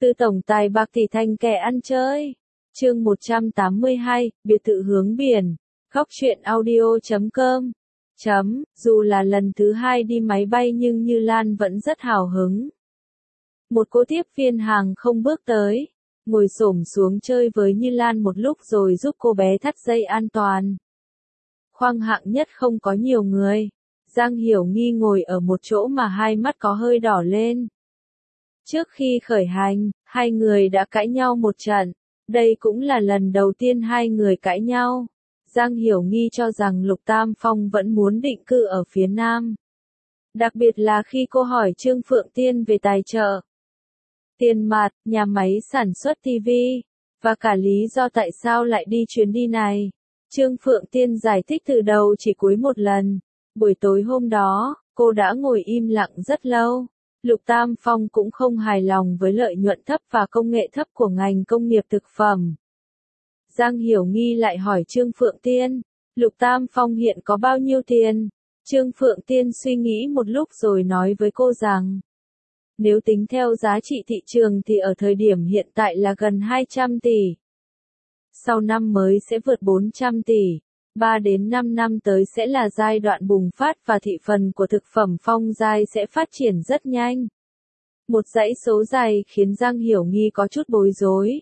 Từ tổng tài bạc tỷ thành kẻ ăn chơi. Chương 182, biệt thự hướng biển. Góc truyện audio.com. Dù là lần thứ 2 đi máy bay nhưng Như Lan vẫn rất hào hứng. Một cô tiếp viên hàng không bước tới, ngồi xổm xuống chơi với Như Lan một lúc rồi giúp cô bé thắt dây an toàn. Khoang hạng nhất không có nhiều người. Giang Hiểu Nghi ngồi ở một chỗ mà hai mắt có hơi đỏ lên. Trước khi khởi hành, hai người đã cãi nhau một trận. Đây cũng là lần đầu tiên hai người cãi nhau. Giang Hiểu Nghi cho rằng Lục Tam Phong vẫn muốn định cư ở phía Nam. Đặc biệt là khi cô hỏi Trương Phượng Tiên về tài trợ, tiền mặt, nhà máy sản xuất TV, và cả lý do tại sao lại đi chuyến đi này. Trương Phượng Tiên giải thích từ đầu chỉ cuối một lần. Buổi tối hôm đó, cô đã ngồi im lặng rất lâu. Lục Tam Phong cũng không hài lòng với lợi nhuận thấp và công nghệ thấp của ngành công nghiệp thực phẩm. Giang Hiểu Nghi lại hỏi Trương Phượng Tiên, Lục Tam Phong hiện có bao nhiêu tiền? Trương Phượng Tiên suy nghĩ một lúc rồi nói với cô rằng, nếu tính theo giá trị thị trường thì ở thời điểm hiện tại là gần 200 tỷ. Sau năm mới sẽ vượt 400 tỷ. 3 đến 5 năm tới sẽ là giai đoạn bùng phát và thị phần của thực phẩm Phong Giai sẽ phát triển rất nhanh. Một dãy số dài khiến Giang Hiểu Nghi có chút bối rối.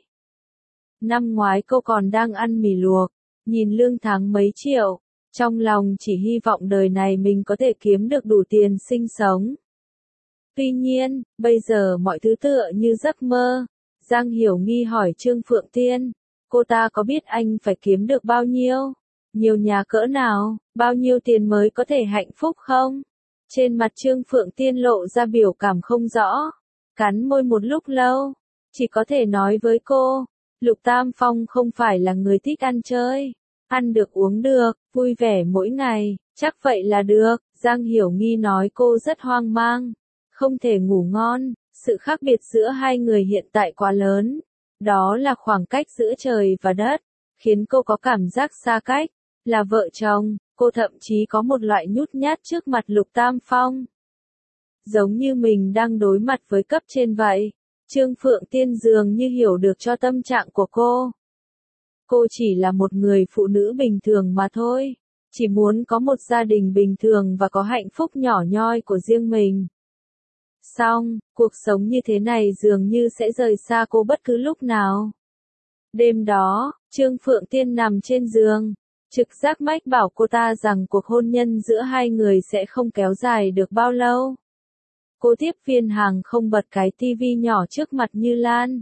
Năm ngoái cô còn đang ăn mì luộc, nhìn lương tháng mấy triệu, trong lòng chỉ hy vọng đời này mình có thể kiếm được đủ tiền sinh sống. Tuy nhiên, bây giờ mọi thứ tựa như giấc mơ. Giang Hiểu Nghi hỏi Trương Phượng Tiên, cô ta có biết anh phải kiếm được bao nhiêu? Nhiều nhà cỡ nào, bao nhiêu tiền mới có thể hạnh phúc không? Trên mặt Trương Phượng Tiên lộ ra biểu cảm không rõ, cắn môi một lúc lâu, chỉ có thể nói với cô, Lục Tam Phong không phải là người thích ăn chơi, ăn được uống được, vui vẻ mỗi ngày, chắc vậy là được. Giang Hiểu Nghi nói cô rất hoang mang, không thể ngủ ngon, sự khác biệt giữa hai người hiện tại quá lớn, đó là khoảng cách giữa trời và đất, khiến cô có cảm giác xa cách. Là vợ chồng, cô thậm chí có một loại nhút nhát trước mặt Lục Tam Phong. Giống như mình đang đối mặt với cấp trên vậy. Trương Phượng Tiên dường như hiểu được cho tâm trạng của cô. Cô chỉ là một người phụ nữ bình thường mà thôi. Chỉ muốn có một gia đình bình thường và có hạnh phúc nhỏ nhoi của riêng mình. Xong, cuộc sống như thế này dường như sẽ rời xa cô bất cứ lúc nào. Đêm đó, Trương Phượng Tiên nằm trên giường. Trực giác mách bảo cô ta rằng cuộc hôn nhân giữa hai người sẽ không kéo dài được bao lâu. Cô tiếp viên hàng không bật cái tivi nhỏ trước mặt Như Lan.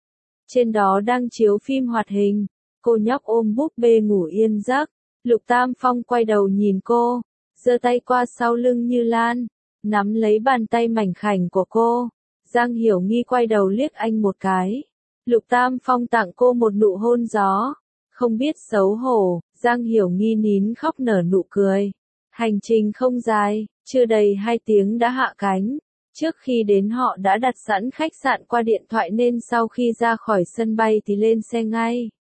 Trên đó đang chiếu phim hoạt hình. Cô nhóc ôm búp bê ngủ yên giấc. Lục Tam Phong quay đầu nhìn cô, giơ tay qua sau lưng Như Lan, nắm lấy bàn tay mảnh khảnh của cô. Giang Hiểu Nghi quay đầu liếc anh một cái. Lục Tam Phong tặng cô một nụ hôn gió. Không biết xấu hổ, Giang Hiểu Nghi nín khóc nở nụ cười. Hành trình không dài, chưa đầy 2 tiếng đã hạ cánh. Trước khi đến họ đã đặt sẵn khách sạn qua điện thoại nên sau khi ra khỏi sân bay thì lên xe ngay.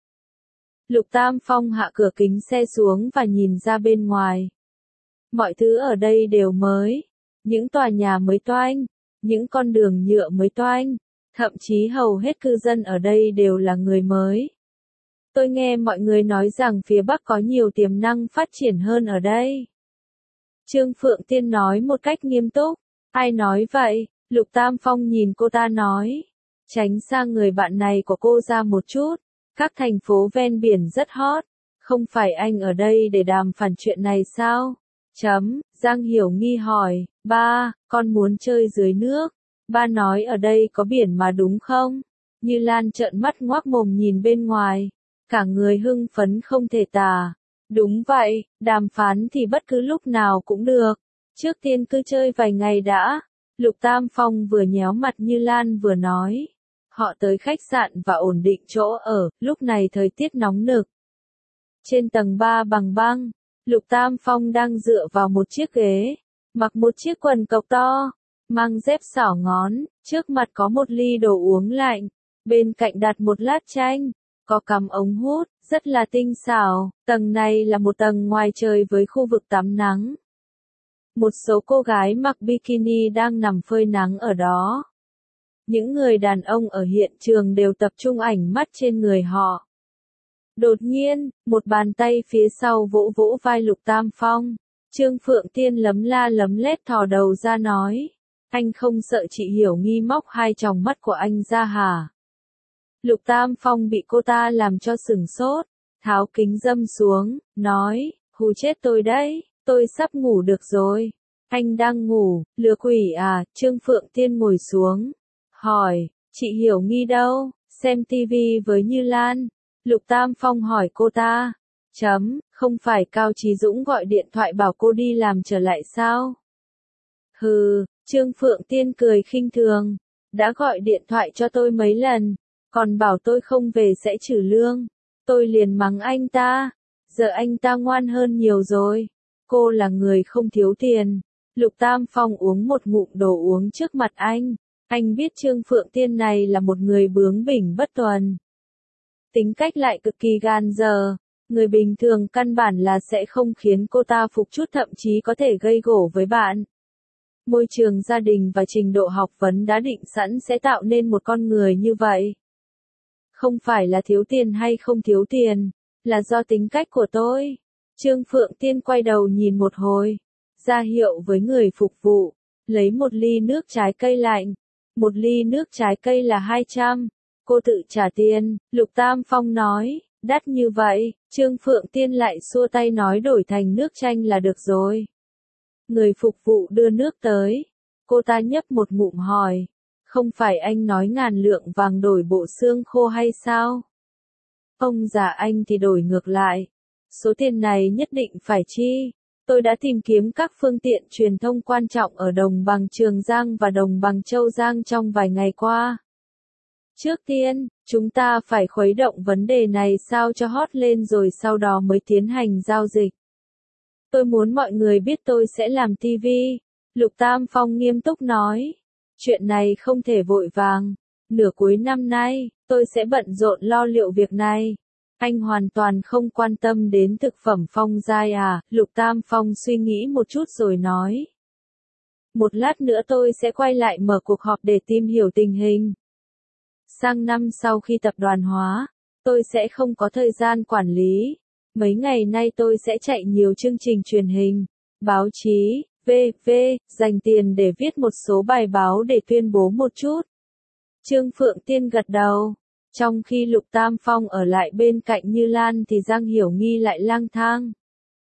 Lục Tam Phong hạ cửa kính xe xuống và nhìn ra bên ngoài. Mọi thứ ở đây đều mới. Những tòa nhà mới toanh, những con đường nhựa mới toanh, thậm chí hầu hết cư dân ở đây đều là người mới. Tôi nghe mọi người nói rằng phía Bắc có nhiều tiềm năng phát triển hơn ở đây. Trương Phượng Tiên nói một cách nghiêm túc. Ai nói vậy? Lục Tam Phong nhìn cô ta nói. Tránh xa người bạn này của cô ra một chút. Các thành phố ven biển rất hot. Không phải anh ở đây để đàm phán chuyện này sao? Giang Hiểu Nghi hỏi. Ba, con muốn chơi dưới nước. Ba nói ở đây có biển mà đúng không? Như Lan trợn mắt ngoác mồm nhìn bên ngoài. Cả người hưng phấn không thể tả. Đúng vậy, đàm phán thì bất cứ lúc nào cũng được. Trước tiên cứ chơi vài ngày đã. Lục Tam Phong vừa nhéo mặt Như Lan vừa nói. Họ tới khách sạn và ổn định chỗ ở, lúc này thời tiết nóng nực. Trên tầng 3 bằng băng, Lục Tam Phong đang dựa vào một chiếc ghế, mặc một chiếc quần cộc to, mang dép xỏ ngón, trước mặt có một ly đồ uống lạnh, bên cạnh đặt một lát chanh. Có cắm ống hút, rất là tinh xảo. Tầng này là một tầng ngoài trời với khu vực tắm nắng. Một số cô gái mặc bikini đang nằm phơi nắng ở đó. Những người đàn ông ở hiện trường đều tập trung ánh mắt trên người họ. Đột nhiên, một bàn tay phía sau vỗ vỗ vai Lục Tam Phong. Trương Phượng Tiên lấm la lấm lét thò đầu ra nói. Anh không sợ chị Hiểu Nghi móc hai tròng mắt của anh ra hả? Lục Tam Phong bị cô ta làm cho sửng sốt, tháo kính râm xuống, nói, hù chết tôi đấy, tôi sắp ngủ được rồi. Anh đang ngủ, lừa quỷ à? Trương Phượng Tiên ngồi xuống, hỏi, chị Hiểu Nghi đâu? Xem tivi với Như Lan. Lục Tam Phong hỏi cô ta. Không phải Cao Chí Dũng gọi điện thoại bảo cô đi làm trở lại sao? Hừ, Trương Phượng Tiên cười khinh thường. Đã gọi điện thoại cho tôi mấy lần, còn bảo tôi không về sẽ trừ lương. Tôi liền mắng anh ta. Giờ anh ta ngoan hơn nhiều rồi. Cô là người không thiếu tiền. Lục Tam Phong uống một ngụm đồ uống trước mặt anh. Anh biết Trương Phượng Tiên này là một người bướng bỉnh bất tuần. Tính cách lại cực kỳ gan dở. Người bình thường căn bản là sẽ không khiến cô ta phục chút, thậm chí có thể gây gổ với bạn. Môi trường gia đình và trình độ học vấn đã định sẵn sẽ tạo nên một con người như vậy. Không phải là thiếu tiền hay không thiếu tiền, là do tính cách của tôi. Trương Phượng Tiên quay đầu nhìn một hồi, ra hiệu với người phục vụ, lấy một ly nước trái cây lạnh. Một ly nước trái cây là 200, cô tự trả tiền. Lục Tam Phong nói, đắt như vậy. Trương Phượng Tiên lại xua tay nói đổi thành nước chanh là được rồi. Người phục vụ đưa nước tới. Cô ta nhấp một ngụm hỏi. Không phải anh nói ngàn lượng vàng đổi bộ xương khô hay sao? Ông già anh thì đổi ngược lại. Số tiền này nhất định phải chi. Tôi đã tìm kiếm các phương tiện truyền thông quan trọng ở đồng bằng Trường Giang và đồng bằng Châu Giang trong vài ngày qua. Trước tiên, chúng ta phải khuấy động vấn đề này sao cho hot lên rồi sau đó mới tiến hành giao dịch. Tôi muốn mọi người biết tôi sẽ làm TV. Lục Tam Phong nghiêm túc nói. Chuyện này không thể vội vàng. Nửa cuối năm nay, tôi sẽ bận rộn lo liệu việc này. Anh hoàn toàn không quan tâm đến thực phẩm Phong Giai à? Lục Tam Phong suy nghĩ một chút rồi nói. Một lát nữa tôi sẽ quay lại mở cuộc họp để tìm hiểu tình hình. Sang năm sau khi tập đoàn hóa, tôi sẽ không có thời gian quản lý. Mấy ngày nay tôi sẽ chạy nhiều chương trình truyền hình, báo chí, dành tiền để viết một số bài báo để tuyên bố một chút. Trương Phượng Tiên gật đầu. Trong khi Lục Tam Phong ở lại bên cạnh Như Lan thì Giang Hiểu Nghi lại lang thang.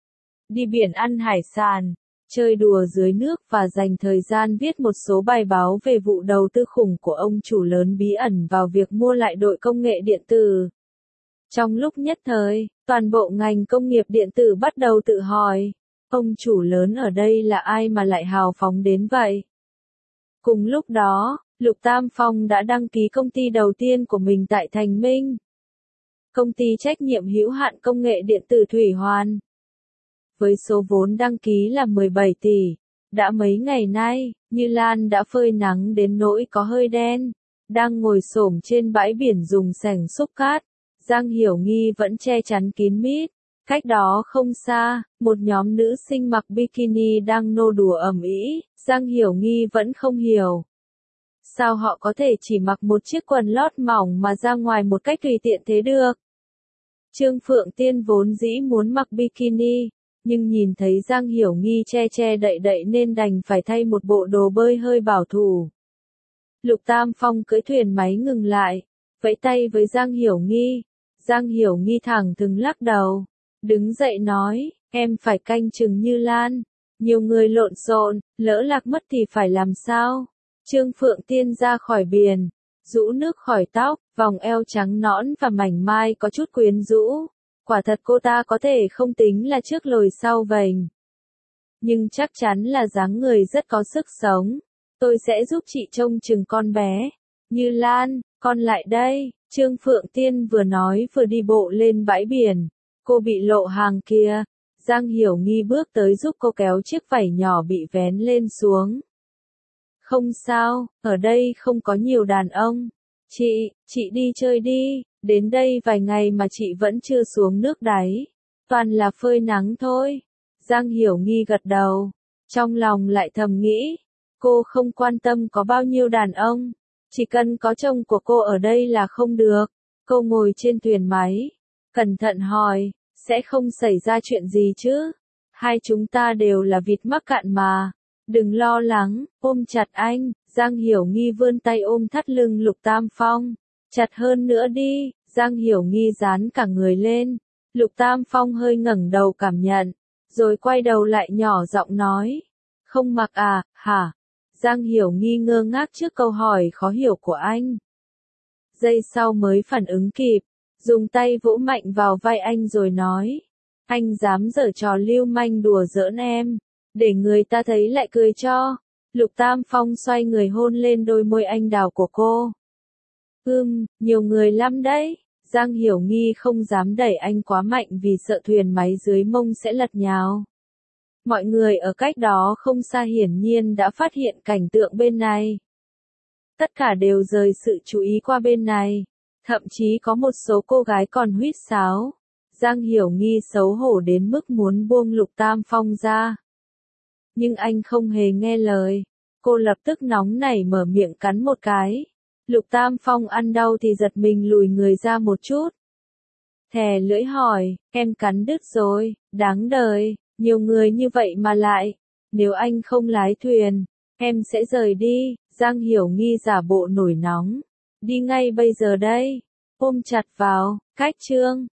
Đi biển ăn hải sản, chơi đùa dưới nước và dành thời gian viết một số bài báo về vụ đầu tư khủng của ông chủ lớn bí ẩn vào việc mua lại đội công nghệ điện tử. Trong lúc nhất thời, toàn bộ ngành công nghiệp điện tử bắt đầu tự hỏi, ông chủ lớn ở đây là ai mà lại hào phóng đến vậy? Cùng lúc đó, Lục Tam Phong đã đăng ký công ty đầu tiên của mình tại Thành Minh. Công ty trách nhiệm hữu hạn công nghệ điện tử Thủy Hoàn. Với số vốn đăng ký là 17 tỷ, đã mấy ngày nay, Như Lan đã phơi nắng đến nỗi có hơi đen, đang ngồi xổm trên bãi biển dùng xẻng xúc cát. Giang Hiểu Nghi vẫn che chắn kín mít. Cách đó không xa, một nhóm nữ sinh mặc bikini đang nô đùa ầm ĩ. Giang Hiểu Nghi vẫn không hiểu. Sao họ có thể chỉ mặc một chiếc quần lót mỏng mà ra ngoài một cách tùy tiện thế được? Trương Phượng Tiên vốn dĩ muốn mặc bikini, nhưng nhìn thấy Giang Hiểu Nghi che che đậy đậy nên đành phải thay một bộ đồ bơi hơi bảo thủ. Lục Tam Phong cưỡi thuyền máy ngừng lại, vẫy tay với Giang Hiểu Nghi. Giang Hiểu Nghi thẳng thừng lắc đầu, đứng dậy nói, em phải canh chừng Như Lan. Nhiều người lộn xộn, lỡ lạc mất thì phải làm sao? Trương Phượng Tiên ra khỏi biển, rũ nước khỏi tóc, vòng eo trắng nõn và mảnh mai có chút quyến rũ. Quả thật cô ta có thể không tính là trước lồi sau vành, nhưng chắc chắn là dáng người rất có sức sống. Tôi sẽ giúp chị trông chừng con bé. Như Lan, con lại đây. Trương Phượng Tiên vừa nói vừa đi bộ lên bãi biển. Cô bị lộ hàng kia. Giang Hiểu Nghi bước tới giúp cô kéo chiếc vảy nhỏ bị vén lên xuống. Không sao, ở đây không có nhiều đàn ông. Chị đi chơi đi, đến đây vài ngày mà chị vẫn chưa xuống nước đáy. Toàn là phơi nắng thôi. Giang Hiểu Nghi gật đầu. Trong lòng lại thầm nghĩ, cô không quan tâm có bao nhiêu đàn ông. Chỉ cần có chồng của cô ở đây là không được. Cô ngồi trên thuyền máy, cẩn thận hỏi, sẽ không xảy ra chuyện gì chứ? Hai chúng ta đều là vịt mắc cạn mà. Đừng lo lắng, ôm chặt anh. Giang Hiểu Nghi vươn tay ôm thắt lưng Lục Tam Phong. Chặt hơn nữa đi. Giang Hiểu Nghi dán cả người lên. Lục Tam Phong hơi ngẩng đầu cảm nhận, rồi quay đầu lại nhỏ giọng nói. Không mặc à, hả? Giang Hiểu Nghi ngơ ngác trước câu hỏi khó hiểu của anh. Giây sau mới phản ứng kịp, dùng tay vỗ mạnh vào vai anh rồi nói. Anh dám giở trò lưu manh đùa giỡn em, để người ta thấy lại cười cho. Lục Tam Phong xoay người hôn lên đôi môi anh đào của cô. Nhiều người lắm đấy. Giang Hiểu Nghi không dám đẩy anh quá mạnh vì sợ thuyền máy dưới mông sẽ lật nhào. Mọi người ở cách đó không xa hiển nhiên đã phát hiện cảnh tượng bên này. Tất cả đều rời sự chú ý qua bên này. Thậm chí có một số cô gái còn huýt sáo. Giang Hiểu Nghi xấu hổ đến mức muốn buông Lục Tam Phong ra. Nhưng anh không hề nghe lời. Cô lập tức nóng nảy mở miệng cắn một cái. Lục Tam Phong ăn đau thì giật mình lùi người ra một chút. Thè lưỡi hỏi, em cắn đứt rồi, đáng đời, nhiều người như vậy mà lại. Nếu anh không lái thuyền, em sẽ rời đi. Giang Hiểu Nghi giả bộ nổi nóng. Đi ngay bây giờ đây. Ôm chặt vào, cách chương.